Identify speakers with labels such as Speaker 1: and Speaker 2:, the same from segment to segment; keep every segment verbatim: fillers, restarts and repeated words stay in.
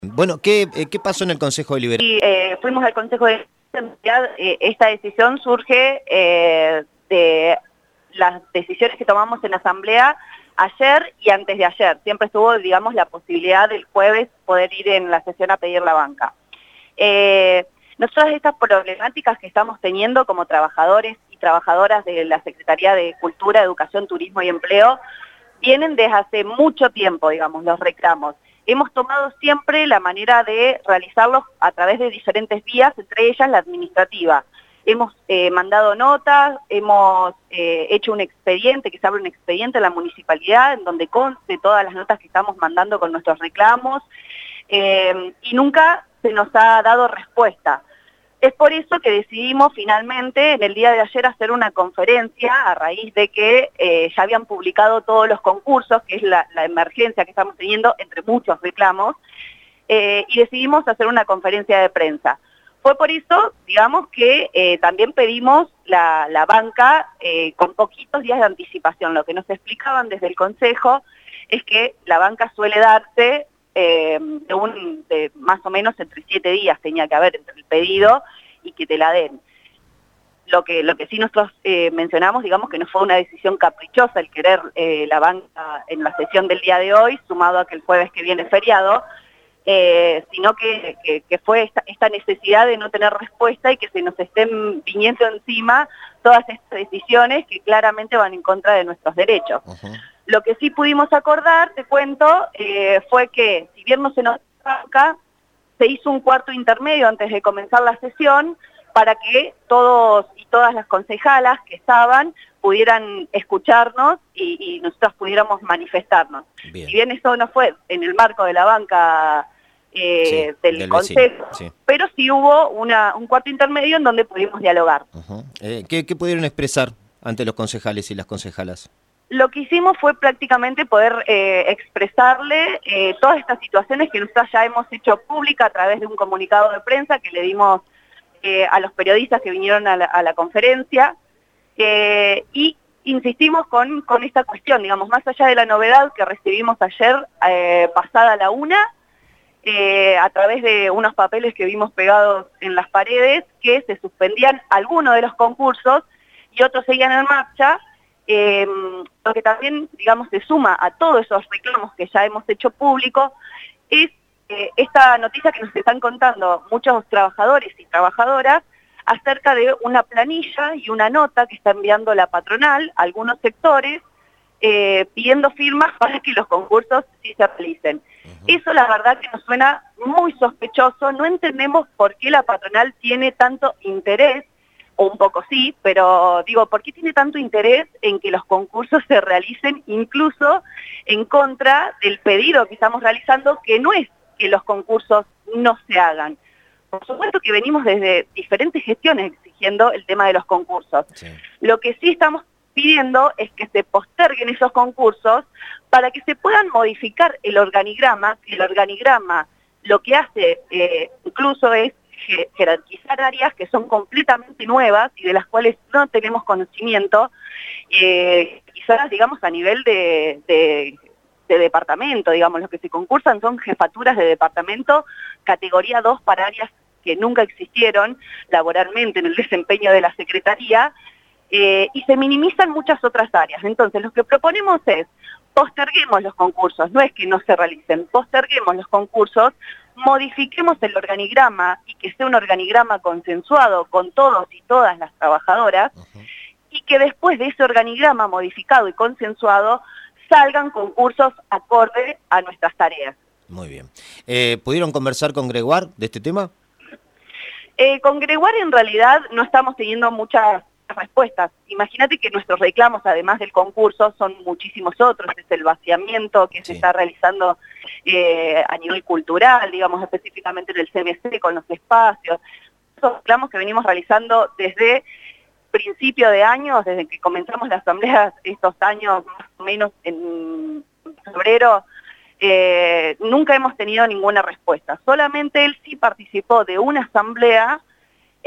Speaker 1: Bueno, ¿qué, eh, ¿qué pasó en el Consejo Deliberante?
Speaker 2: Y, eh, fuimos al Consejo de eh, esta decisión surge eh, de las decisiones que tomamos en la Asamblea ayer y antes de ayer. Siempre estuvo, digamos, la posibilidad del jueves poder ir en la sesión a pedir la banca. Eh, nosotros estas problemáticas que estamos teniendo como trabajadores y trabajadoras de la Secretaría de Cultura, Educación, Turismo y Empleo vienen desde hace mucho tiempo, digamos, los reclamos. Hemos tomado siempre la manera de realizarlos a través de diferentes vías, entre ellas la administrativa. Hemos eh, mandado notas, hemos eh, hecho un expediente, que se abre un expediente en la municipalidad, en donde conste todas las notas que estamos mandando con nuestros reclamos, eh, y nunca se nos ha dado respuesta. Es por eso que decidimos finalmente en el día de ayer hacer una conferencia a raíz de que eh, ya habían publicado todos los concursos, que es la, la emergencia que estamos teniendo entre muchos reclamos, eh, y decidimos hacer una conferencia de prensa. Fue por eso, digamos, que eh, también pedimos la, la banca eh, con poquitos días de anticipación. Lo que nos explicaban desde el Consejo es que la banca suele darse Eh, de un, de más o menos entre siete días tenía que haber entre el pedido y que te la den. Lo que, lo que sí nosotros eh, mencionamos, digamos que no fue una decisión caprichosa el querer eh, la banca en la sesión del día de hoy, sumado a que el jueves que viene es feriado, eh, sino que, que, que fue esta, esta necesidad de no tener respuesta y que se nos estén viniendo encima todas estas decisiones que claramente van en contra de nuestros derechos. Uh-huh. Lo que sí pudimos acordar, te cuento, eh, fue que si bien no se nos banca, se hizo un cuarto intermedio antes de comenzar la sesión para que todos y todas las concejalas que estaban pudieran escucharnos y, y nosotros pudiéramos manifestarnos. Bien. Si bien eso no fue en el marco de la banca eh, sí, del, del Consejo, sí. Pero sí hubo una, un cuarto intermedio en donde pudimos dialogar.
Speaker 1: Uh-huh. eh, ¿qué, ¿Qué pudieron expresar ante los concejales y las concejalas?
Speaker 2: Lo que hicimos fue prácticamente poder eh, expresarle eh, todas estas situaciones que nosotros ya hemos hecho pública a través de un comunicado de prensa que le dimos eh, a los periodistas que vinieron a la, a la conferencia, eh, y insistimos con, con esta cuestión, digamos, más allá de la novedad que recibimos ayer eh, pasada la una, eh, a través de unos papeles que vimos pegados en las paredes, que se suspendían algunos de los concursos y otros seguían en marcha. Eh, lo que también, digamos, se suma a todos esos reclamos que ya hemos hecho público es eh, esta noticia que nos están contando muchos trabajadores y trabajadoras acerca de una planilla y una nota que está enviando la patronal a algunos sectores eh, pidiendo firmas para que los concursos sí se realicen. Uh-huh. Eso la verdad que nos suena muy sospechoso, no entendemos por qué la patronal tiene tanto interés, o un poco sí, pero digo, ¿por qué tiene tanto interés en que los concursos se realicen incluso en contra del pedido que estamos realizando, que no es que los concursos no se hagan? Por supuesto que venimos desde diferentes gestiones exigiendo el tema de los concursos. Sí. Lo que sí estamos pidiendo es que se posterguen esos concursos para que se puedan modificar el organigrama, que el organigrama lo que hace eh, incluso es jerarquizar áreas que son completamente nuevas y de las cuales no tenemos conocimiento, eh, quizás digamos a nivel de, de, de departamento, digamos, los que se concursan son jefaturas de departamento categoría dos para áreas que nunca existieron laboralmente en el desempeño de la Secretaría, eh, y se minimizan muchas otras áreas. Entonces lo que proponemos es posterguemos los concursos, no es que no se realicen, posterguemos los concursos, modifiquemos el organigrama y que sea un organigrama consensuado con todos y todas las trabajadoras, uh-huh. y que después de ese organigrama modificado y consensuado salgan concursos acorde a nuestras tareas.
Speaker 1: Muy bien. Eh, ¿Pudieron conversar con Gregoire de este tema?
Speaker 2: Eh, con Gregoire en realidad no estamos teniendo muchas respuestas. Imagínate que nuestros reclamos, además del concurso, son muchísimos otros. Es el vaciamiento que sí. se está realizando eh, a nivel cultural, digamos, específicamente en el C B C con los espacios. Esos reclamos que venimos realizando desde principio de años, desde que comenzamos la asamblea estos años, más o menos en febrero, eh, nunca hemos tenido ninguna respuesta. Solamente él sí participó de una asamblea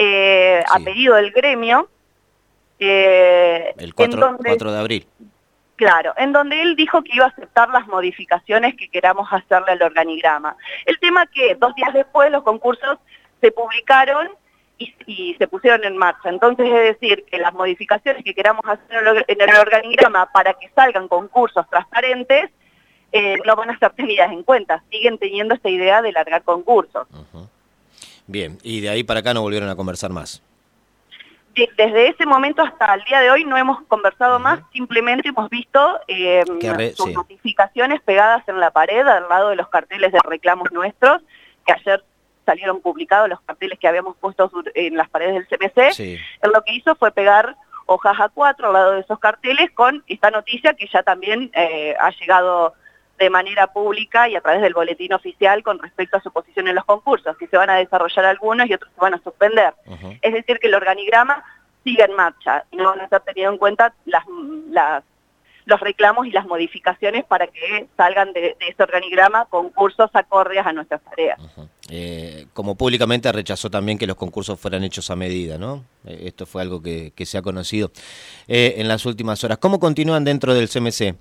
Speaker 2: eh, sí. a pedido del gremio,
Speaker 1: Eh, el cuatro,
Speaker 2: en donde,
Speaker 1: cuatro de abril.
Speaker 2: Claro, en donde él dijo que iba a aceptar las modificaciones que queramos hacerle al organigrama. El tema que dos días después los concursos se publicaron y, y se pusieron en marcha. Entonces, es decir, que las modificaciones que queramos hacer en el organigrama para que salgan concursos transparentes eh, no van a ser tenidas en cuenta. Siguen teniendo esta idea de largar concursos.
Speaker 1: Uh-huh. Bien, y de ahí para acá no volvieron a conversar más.
Speaker 2: Desde ese momento hasta el día de hoy no hemos conversado uh-huh. más, simplemente hemos visto eh, re, sus sí. notificaciones pegadas en la pared al lado de los carteles de reclamos nuestros, que ayer salieron publicados los carteles que habíamos puesto en las paredes del C M C. Sí. Él lo que hizo fue pegar hojas A cuatro al lado de esos carteles con esta noticia que ya también eh, ha llegado de manera pública y a través del boletín oficial con respecto a su posición en los concursos, que se van a desarrollar algunos y otros se van a suspender. Uh-huh. Es decir, que el organigrama sigue en marcha y no van a ser tenido en cuenta las, las, los reclamos y las modificaciones para que salgan de, de ese organigrama concursos acordes a nuestras tareas.
Speaker 1: Uh-huh. eh, como públicamente rechazó también que los concursos fueran hechos a medida, ¿no? Eh, esto fue algo que, que se ha conocido eh, en las últimas horas. ¿Cómo continúan dentro del C M C?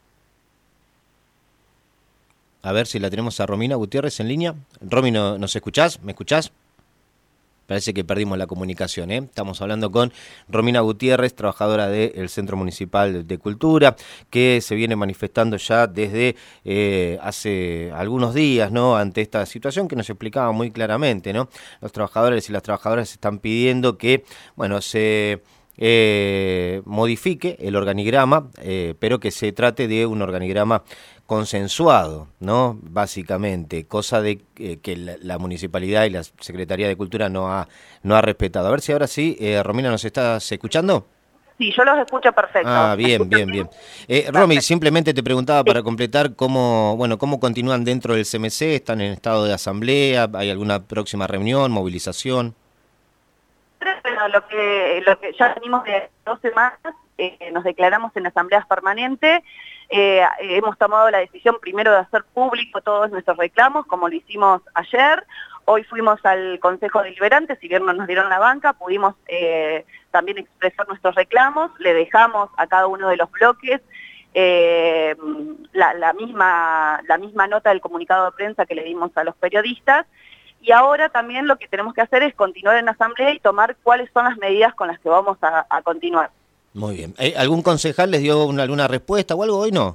Speaker 1: A ver si la tenemos a Romina Gutiérrez en línea. Romy, ¿no, ¿nos escuchás? ¿Me escuchás? Parece que perdimos la comunicación, ¿eh? Estamos hablando con Romina Gutiérrez, trabajadora del Centro Municipal de Cultura, que se viene manifestando ya desde eh, hace algunos días, ¿no? Ante esta situación que nos explicaba muy claramente, ¿no? Los trabajadores y las trabajadoras están pidiendo que, bueno, se eh, modifique el organigrama, eh, pero que se trate de un organigrama consensuado, ¿no? Básicamente, cosa de eh, que la, la Municipalidad y la Secretaría de Cultura no ha no ha respetado. A ver si ahora sí, eh, Romina, ¿nos estás escuchando?
Speaker 2: Sí, yo los escucho perfecto.
Speaker 1: Ah, bien, bien, bien. Eh, Romy, simplemente te preguntaba para completar cómo, bueno, cómo continúan dentro del C M C, ¿están en estado de asamblea? ¿Hay alguna próxima reunión, movilización?
Speaker 2: Bueno, lo que, lo que ya venimos de dos semanas, eh, nos declaramos en asambleas permanentes. Eh, hemos tomado la decisión primero de hacer público todos nuestros reclamos, como lo hicimos ayer. Hoy fuimos al Consejo Deliberante, si bien no nos dieron la banca, pudimos eh, también expresar nuestros reclamos, le dejamos a cada uno de los bloques eh, la, la, misma, la misma nota del comunicado de prensa que le dimos a los periodistas, y ahora también lo que tenemos que hacer es continuar en asamblea y tomar cuáles son las medidas con las que vamos a, a continuar.
Speaker 1: Muy bien. ¿Algún concejal les dio una, alguna respuesta o algo hoy no?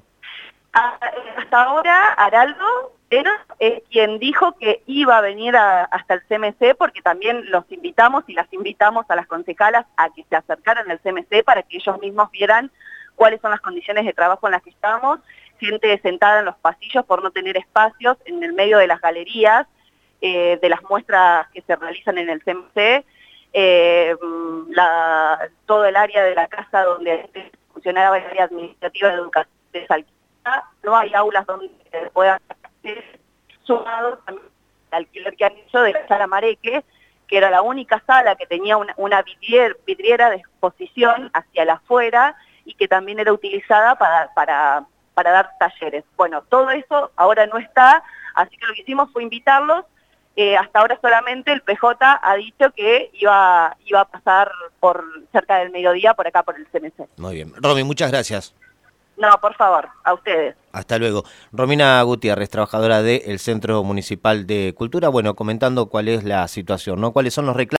Speaker 2: Hasta ahora, Araldo es quien dijo que iba a venir a, hasta el C M C, porque también los invitamos y las invitamos a las concejalas a que se acercaran al C M C para que ellos mismos vieran cuáles son las condiciones de trabajo en las que estamos. Gente sentada en los pasillos por no tener espacios en el medio de las galerías, eh, de las muestras que se realizan en el C M C. Eh, la, todo el área de la casa donde funcionaba el área administrativa de educación desalquilada, no hay aulas donde se puedan hacer, sumado también al alquiler que han hecho de la sala Mareque, que era la única sala que tenía una, una vidrier, vidriera de exposición hacia el afuera y que también era utilizada para, para, para dar talleres. Bueno, todo eso ahora no está, así que lo que hicimos fue invitarlos. Eh, hasta ahora solamente el P J ha dicho que iba, iba a pasar por cerca del mediodía por acá por el C M C.
Speaker 1: Muy bien. Romy, muchas gracias.
Speaker 2: No, por favor, a ustedes.
Speaker 1: Hasta luego. Romina Gutiérrez, trabajadora del Centro Municipal de Cultura, bueno, comentando cuál es la situación, ¿no? ¿Cuáles son los reclamos?